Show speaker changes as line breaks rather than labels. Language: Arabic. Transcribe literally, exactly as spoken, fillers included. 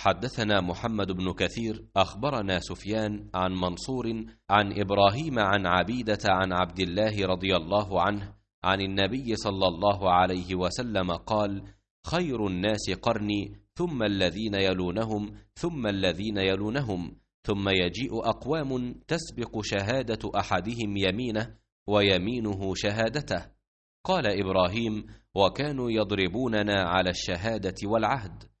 حدثنا محمد بن كثير أخبرنا سفيان عن منصور عن إبراهيم عن عبيدة عن عبد الله رضي الله عنه عن النبي صلى الله عليه وسلم قال: خير الناس قرني، ثم الذين يلونهم، ثم الذين يلونهم، ثم يجيء أقوام تسبق شهادة أحدهم يمينه ويمينه شهادته. قال إبراهيم: وكانوا يضربوننا على الشهادة والعهد.